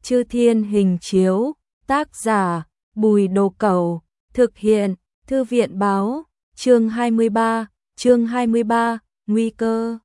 Chư Thiên Hình Chiếu, tác giả Bùi Đồ Cẩu, thực hiện Thư viện Báo, chương 23, nguy cơ.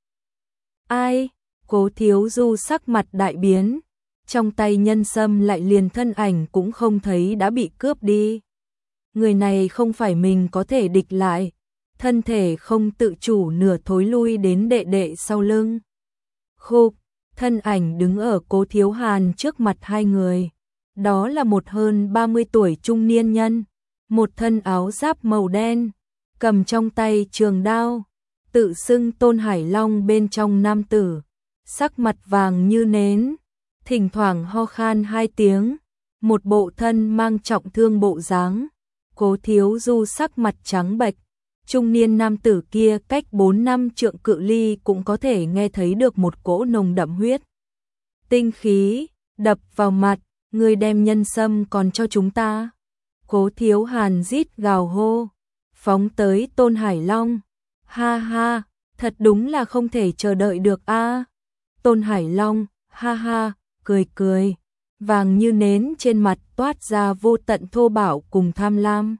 Ai? Cố Thiếu Du sắc mặt đại biến, trong tay nhân sâm lại liền thân ảnh cũng không thấy đã bị cướp đi. Người này không phải mình có thể địch lại, thân thể không tự chủ nửa thối lui đến đệ đệ sau lưng. Khục, thân ảnh đứng ở Cố Thiếu Hàn trước mặt hai người. Đó là một hơn 30 tuổi trung niên nhân, một thân áo giáp màu đen, cầm trong tay trường đao, tự xưng Tôn Hải Long bên trong nam tử, sắc mặt vàng như nến, thỉnh thoảng ho khan hai tiếng, một bộ thân mang trọng thương bộ dáng. Cố Thiếu Du sắc mặt trắng bệch, trung niên nam tử kia cách 4 năm trượng cự ly cũng có thể nghe thấy được một cỗ nồng đậm huyết tinh khí đập vào mặt. Người đem nhân sâm còn cho chúng ta. Cố Thiếu Hàn rít gào hô, phóng tới Tôn Hải Long. Ha ha, thật đúng là không thể chờ đợi được a. Tôn Hải Long, ha ha, cười cười, vàng như nến trên mặt toát ra vô tận thô bạo cùng tham lam.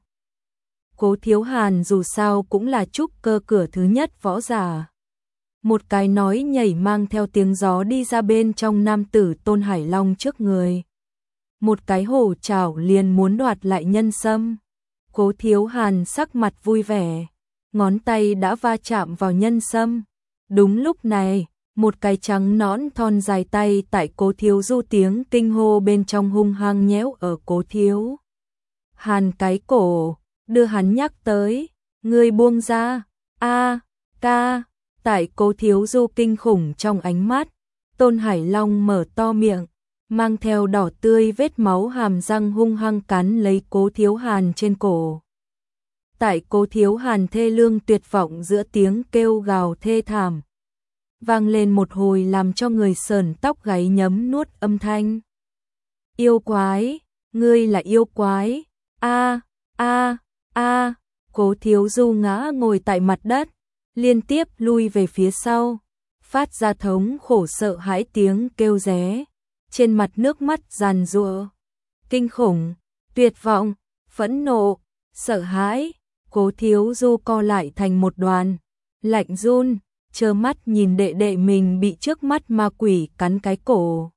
Cố Thiếu Hàn dù sao cũng là trúc cơ cửa thứ nhất võ giả. Một cái nói nhảy mang theo tiếng gió đi ra bên trong nam tử Tôn Hải Long trước người. Một cái hổ chảo liền muốn đoạt lại nhân sâm. Cố Thiếu Hàn sắc mặt vui vẻ, ngón tay đã va chạm vào nhân sâm. Đúng lúc này, một cái trắng nõn thon dài tay tại Cố Thiếu Du tiếng kinh hô bên trong hung hăng nhéo ở Cố Thiếu Hàn cái cổ, đưa hắn nhắc tới, ngươi buông ra, a, ca. Tại Cố Thiếu Du kinh khủng trong ánh mắt, Tôn Hải Long mở to miệng, mang theo đỏ tươi vết máu hàm răng hung hăng cắn lấy Cố Thiếu Hàn trên cổ. Tại Cố Thiếu Hàn thê lương tuyệt vọng giữa tiếng kêu gào thê thảm, vang lên một hồi làm cho người sờn tóc gáy nhấm nuốt âm thanh. Yêu quái, ngươi là yêu quái, a a a. Cố Thiếu Du ngã ngồi tại mặt đất, liên tiếp lui về phía sau, phát ra thống khổ sợ hãi tiếng kêu ré. Trên mặt nước mắt giàn giụa, kinh khủng, tuyệt vọng, phẫn nộ, sợ hãi. Cố Thiếu Du co lại thành một đoàn, lạnh run, trơ mắt nhìn đệ đệ mình bị trước mắt ma quỷ cắn cái cổ.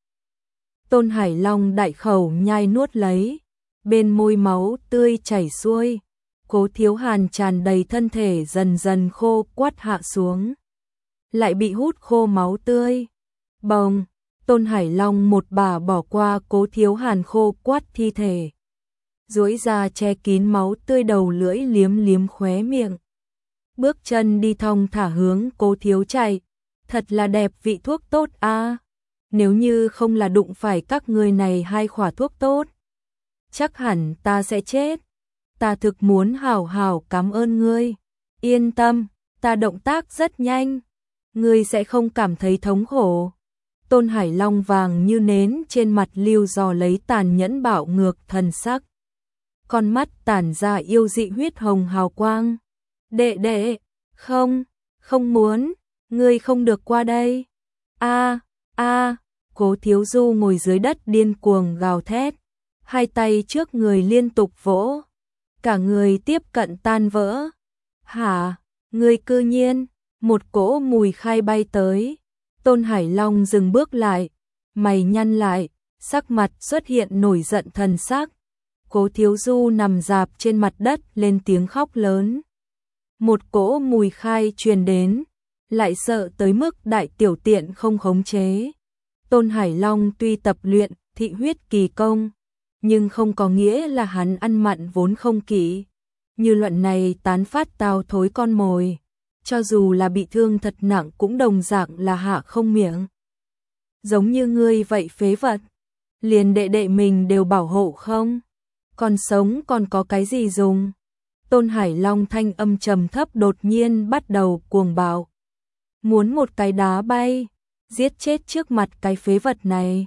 Tôn Hải Long đại khẩu nhai nuốt lấy, bên môi máu tươi chảy xuôi. Cố Thiếu Hàn tràn đầy thân thể dần dần khô quắt hạ xuống, lại bị hút khô máu tươi. Bồng, Tôn Hải Long một bà bỏ qua Cố Thiếu Hàn khô quắt thi thể, duỗi ra che kín máu tươi đầu lưỡi liếm liếm khóe miệng. Bước chân đi thong thả hướng Cố Thiếu chạy, thật là đẹp vị thuốc tốt a. Nếu như không là đụng phải các ngươi này hai khỏa thuốc tốt, chắc hẳn ta sẽ chết. Ta thực muốn hảo hảo cảm ơn ngươi. Yên tâm, ta động tác rất nhanh, ngươi sẽ không cảm thấy thống khổ. Tôn Hải Long vàng như nến trên mặt lưu dò lấy tàn nhẫn bạo ngược thần sắc. Con mắt tản ra yêu dị huyết hồng hào quang. Đệ đệ, không muốn, ngươi không được qua đây. A a. Cố Thiếu Du ngồi dưới đất điên cuồng gào thét, hai tay trước người liên tục vỗ, cả người tiếp cận tan vỡ. Hả, ngươi cư nhiên, một cỗ mùi khai bay tới. Tôn Hải Long dừng bước lại, mày nhăn lại, sắc mặt xuất hiện nổi giận thần sắc. Cố Thiếu Du nằm rạp trên mặt đất lên tiếng khóc lớn. Một cỗ mùi khai truyền đến, lại sợ tới mức đại tiểu tiện không khống chế. Tôn Hải Long tuy tập luyện thị huyết kỳ công, nhưng không có nghĩa là hắn ăn mặn vốn không kỹ. Như luận này tán phát tao thối con mồi, cho dù là bị thương thật nặng cũng đồng dạng là hạ không miệng. Giống như ngươi vậy phế vật, liền đệ đệ mình đều bảo hộ không, còn sống còn có cái gì dùng. Tôn Hải Long thanh âm trầm thấp đột nhiên bắt đầu cuồng bạo, muốn một cái đá bay, giết chết trước mặt cái phế vật này.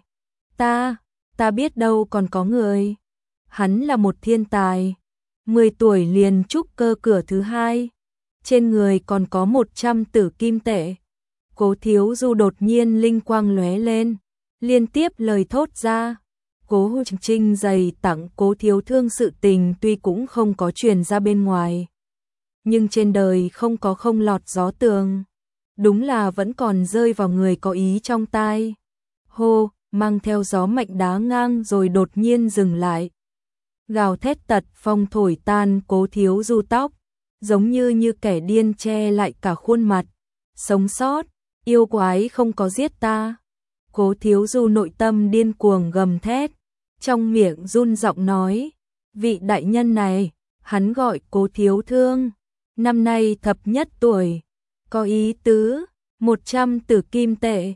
Ta biết đâu còn có người. Hắn là một thiên tài, 10 tuổi liền trúc cơ cửa thứ hai, trên người còn có 100 tử kim tệ. Cố Thiếu Du đột nhiên linh quang lóe lên, liên tiếp lời thốt ra, Cố Trinh dày tặng Cố Thiếu Thương sự tình tuy cũng không có truyền ra bên ngoài, nhưng trên đời không có không lọt gió tường, đúng là vẫn còn rơi vào người có ý trong tai. Hô, mang theo gió mạnh đá ngang rồi đột nhiên dừng lại. Gào thét tật phong thổi tan Cố Thiếu Du tóc, giống như kẻ điên che lại cả khuôn mặt. Sống sót, yêu quái không có giết ta. Cố Thiếu Du nội tâm điên cuồng gầm thét, trong miệng run giọng nói, vị đại nhân này, hắn gọi Cố Thiếu Thương, năm nay thập nhất tuổi, có ý tứ, 100 tử kim tệ.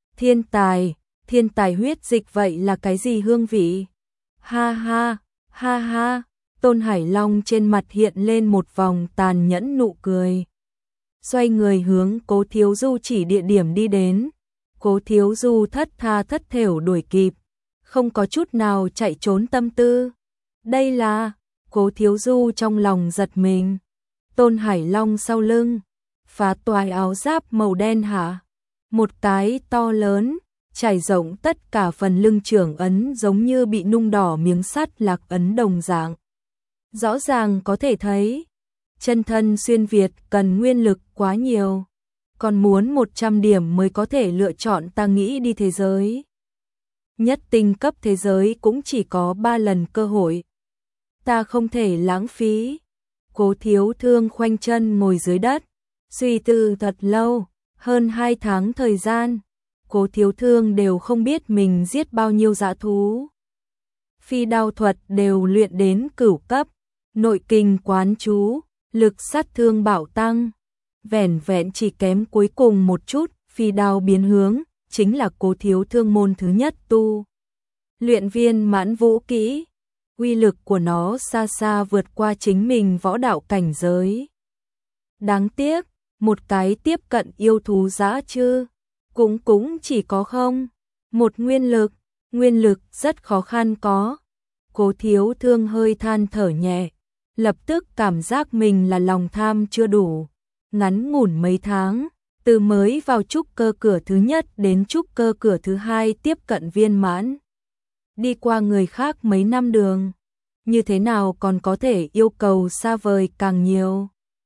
Thiên tài huyết dịch vậy là cái gì hương vị? Ha ha, ha ha, Tôn Hải Long trên mặt hiện lên một vòng tàn nhẫn nụ cười. Xoay người hướng Cố Thiếu Du chỉ địa điểm đi đến. Cố Thiếu Du thất tha thất thểu đuổi kịp, không có chút nào chạy trốn tâm tư. Đây là, Cố Thiếu Du trong lòng giật mình. Tôn Hải Long sau lưng, phá toái áo giáp màu đen hả? Một cái to lớn, trải rộng tất cả phần lưng trưởng ấn giống như bị nung đỏ miếng sắt lạc ấn đồng dạng. Rõ ràng có thể thấy, chân thân xuyên Việt cần nguyên lực quá nhiều, còn muốn 100 điểm mới có thể lựa chọn ta nghĩ đi thế giới. Nhất tinh cấp thế giới cũng chỉ có 3 lần cơ hội. Ta không thể lãng phí. Cố Thiếu Thương khoanh chân ngồi dưới đất, suy tư thật lâu, hơn 2 tháng thời gian. Cố Thiếu Thương đều không biết mình giết bao nhiêu dã thú. Phi đao thuật đều luyện đến cửu cấp, nội kinh quán chú, lực sát thương bạo tăng. Vẻn vẹn chỉ kém cuối cùng một chút, phi đao biến hướng, chính là Cố Thiếu Thương môn thứ nhất tu luyện viên mãn vũ kỹ. Uy lực của nó xa xa vượt qua chính mình võ đạo cảnh giới. Đáng tiếc, một cái tiếp cận yêu thú dã chứ, cũng chỉ có không một nguyên lực rất khó khăn có. Cố Thiếu Thương hơi than thở nhẹ, lập tức cảm giác mình là lòng tham chưa đủ. Ngắn ngủn mấy tháng, từ mới vào trúc cơ cửa thứ nhất đến trúc cơ cửa thứ hai tiếp cận viên mãn, đi qua người khác mấy năm đường, như thế nào còn có thể yêu cầu xa vời càng nhiều.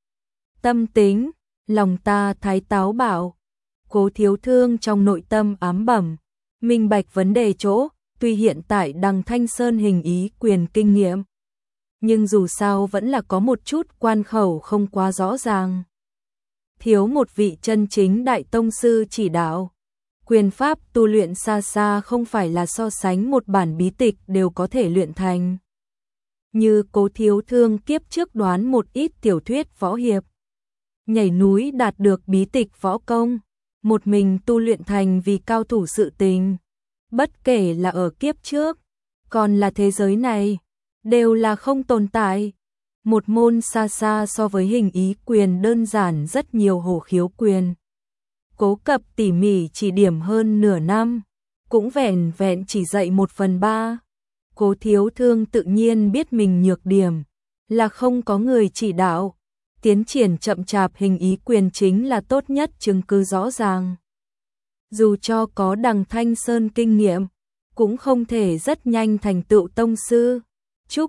Tâm tính, lòng ta thái táo bạo. Cố Thiếu Thương trong nội tâm ám bẩm, minh bạch vấn đề chỗ, tuy hiện tại Đằng Thanh Sơn hình ý quyền kinh nghiệm, nhưng dù sao vẫn là có một chút quan khẩu không quá rõ ràng. Thiếu một vị chân chính đại tông sư chỉ đạo. Quyền pháp tu luyện xa xa không phải là so sánh một bản bí tịch đều có thể luyện thành. Như Cố Thiếu Thương kiếp trước đoán một ít tiểu thuyết võ hiệp, nhảy núi đạt được bí tịch võ công, một mình tu luyện thành vì cao thủ sự tình. Bất kể là ở kiếp trước, còn là thế giới này, đều là không tồn tại. Một môn xa xa so với hình ý quyền đơn giản rất nhiều hổ khiếu quyền. Cố Cập tỉ mỉ chỉ điểm hơn nửa năm, cũng vẻn vẹn chỉ dạy 1/3. Cố Thiếu Thương tự nhiên biết mình nhược điểm, là không có người chỉ đạo. Tiến triển chậm chạp hình ý quyền chính là tốt nhất chứng cứ rõ ràng. Dù cho có Đằng Thanh Sơn kinh nghiệm, cũng không thể rất nhanh thành tựu tông sư. Trúc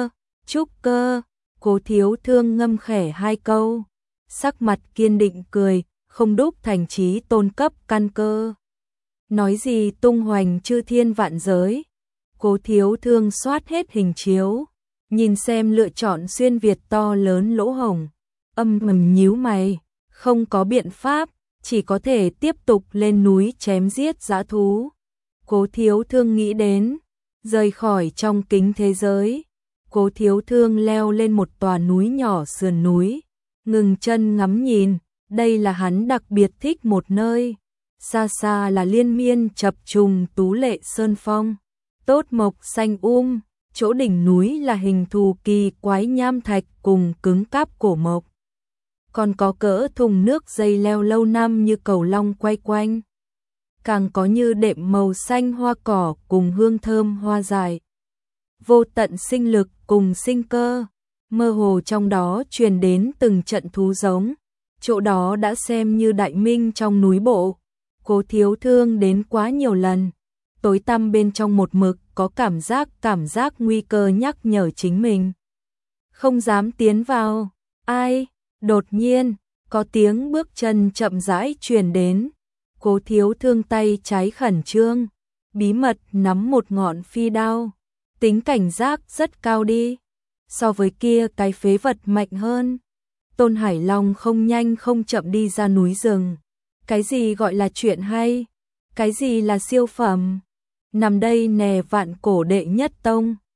cơ, Cố Thiếu Thương ngâm khẽ 2 câu, sắc mặt kiên định cười, không đúc thành chí tôn cấp căn cơ. Nói gì tung hoành chư thiên vạn giới. Cố Thiếu Thương soát hết hình chiếu, nhìn xem lựa chọn xuyên Việt to lớn lỗ hổng, âm thầm nhíu mày, không có biện pháp, chỉ có thể tiếp tục lên núi chém giết dã thú. Cố Thiếu Thương nghĩ đến, rời khỏi trong kính thế giới. Cố Thiếu Thương leo lên một tòa núi nhỏ sườn núi, ngừng chân ngắm nhìn, đây là hắn đặc biệt thích một nơi. Xa xa là liên miên chập trùng tú lệ sơn phong, tốt mộc xanh chỗ đỉnh núi là hình thù kỳ quái nham thạch cùng cứng cáp cổ mộc. Còn có cỡ thùng nước dây leo lâu năm như cầu long quay quanh. Càng có như đệm màu xanh hoa cỏ cùng hương thơm hoa dại. Vô tận sinh lực cùng sinh cơ, mơ hồ trong đó truyền đến từng trận thú giống. Chỗ đó đã xem như đại minh trong núi bộ. Cố Thiếu Thương đến quá nhiều lần, tối tăm bên trong một mực có cảm giác nguy cơ nhắc nhở chính mình. Không dám tiến vào. Ai? Đột nhiên, có tiếng bước chân chậm rãi truyền đến. Cố Thiếu Thương tay trái khẩn trương, bí mật nắm một ngọn phi đao. Tính cảnh giác rất cao đi. So với kia cái phế vật mạnh hơn. Tôn Hải Long không nhanh không chậm đi ra núi rừng. Cái gì gọi là chuyện hay? Cái gì là siêu phẩm? Nằm đây nè Vạn Cổ đệ nhất tông.